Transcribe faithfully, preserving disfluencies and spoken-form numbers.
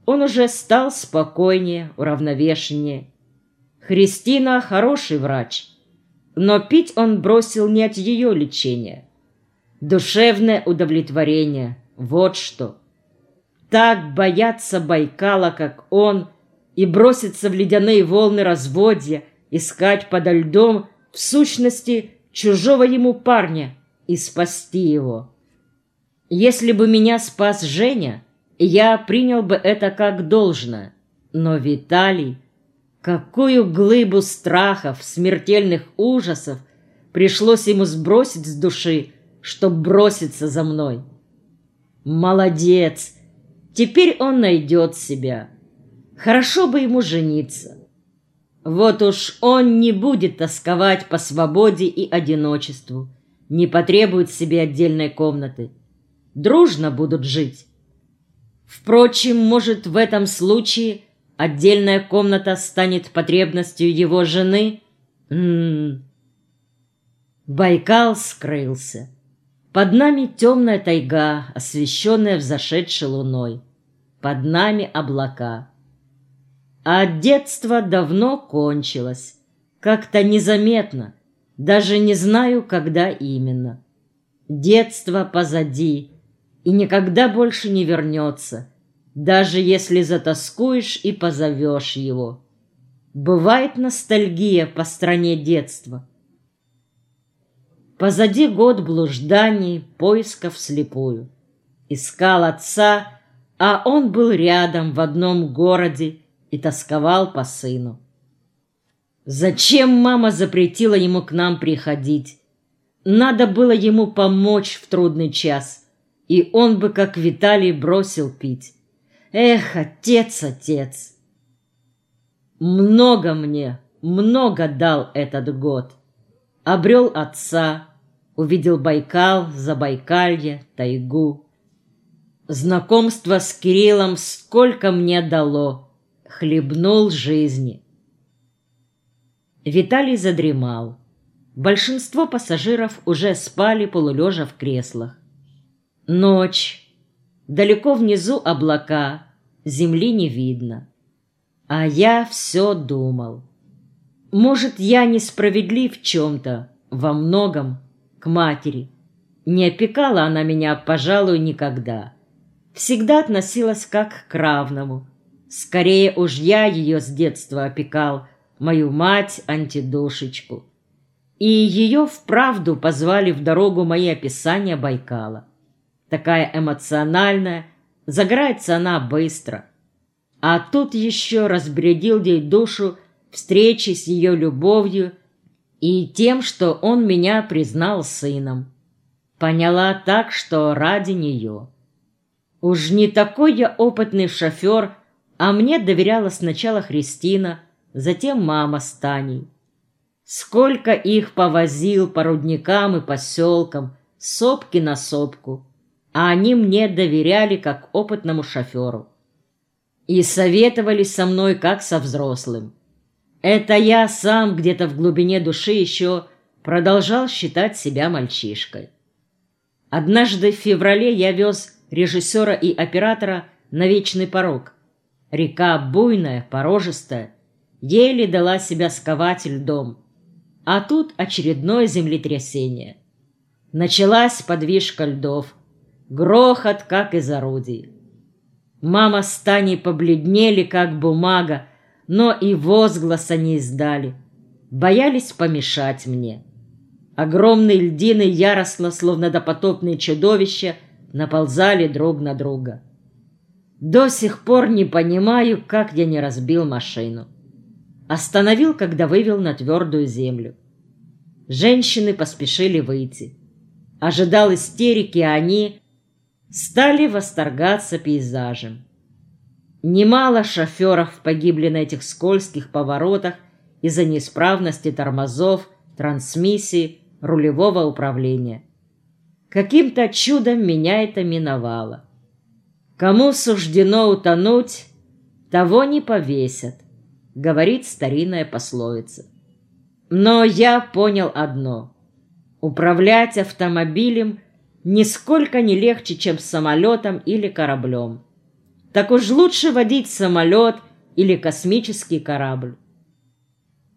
Он уже стал спокойнее, уравновешеннее. Христина хороший врач, но пить он бросил не от ее лечения. Душевное удовлетворение — вот что. Так бояться Байкала, как он, и броситься в ледяные волны разводья, искать подо льдом, в сущности, чужого ему парня и спасти его. Если бы меня спас Женя, я принял бы это как должное. Но Виталий, какую глыбу страхов, смертельных ужасов пришлось ему сбросить с души, чтоб броситься за мной. Молодец! Теперь он найдет себя. Хорошо бы ему жениться. Вот уж он не будет тосковать по свободе и одиночеству, не потребует себе отдельной комнаты. Дружно будут жить. Впрочем, может, в этом случае отдельная комната станет потребностью его жены? М-м-м. Байкал скрылся. Под нами темная тайга, освещенная взошедшей луной. Под нами облака. А детство давно кончилось. Как-то незаметно. Даже не знаю, когда именно. Детство позади и никогда больше не вернется, даже если затоскуешь и позовешь его. Бывает ностальгия по стране детства. Позади год блужданий, поисков вслепую. Искал отца, а он был рядом в одном городе и тосковал по сыну. Зачем мама запретила ему к нам приходить? Надо было ему помочь в трудный час, и он бы, как Виталий, бросил пить. Эх, отец, отец! Много мне, много дал этот год. Обрел отца, увидел Байкал, Забайкалье, тайгу. Знакомство с Кириллом сколько мне дало, хлебнул жизни. Виталий задремал. Большинство пассажиров уже спали полулежа в креслах. Ночь. Далеко внизу облака, земли не видно. А я все думал. Может, я несправедлив в чем-то, во многом, к матери. Не опекала она меня, пожалуй, никогда. Всегда относилась как к равному. Скорее уж я ее с детства опекал, мою мать-антидушечку. И ее вправду позвали в дорогу мои описания Байкала. Такая эмоциональная, загорается она быстро. А тут еще разбередил ей душу встречи с ее любовью и тем, что он меня признал сыном. Поняла так, что ради нее. Уж не такой я опытный шофер, а мне доверяла сначала Христина, затем мама с Таней. Сколько их повозил по рудникам и поселкам, сопки на сопку, а они мне доверяли как опытному шоферу. И советовали со мной как со взрослым. Это я сам где-то в глубине души еще продолжал считать себя мальчишкой. Однажды в феврале я вез режиссера и оператора на Вечный порог. Река буйная, порожистая, еле дала себя сковать льдом. А тут очередное землетрясение. Началась подвижка льдов. Грохот, как из орудий. Мама с Таней побледнели, как бумага, но и возгласа не издали. Боялись помешать мне. Огромные льдины яростно, словно допотопные чудовища, наползали друг на друга. До сих пор не понимаю, как я не разбил машину. Остановил, когда вывел на твердую землю. Женщины поспешили выйти. Ожидал истерики, а они стали восторгаться пейзажем. Немало шоферов погибли на этих скользких поворотах из-за неисправности тормозов, трансмиссии, рулевого управления. Каким-то чудом меня это миновало. Кому суждено утонуть, того не повесят, говорит старинная пословица. Но я понял одно. Управлять автомобилем нисколько не легче, чем самолетом или кораблем. так уж лучше водить самолет или космический корабль.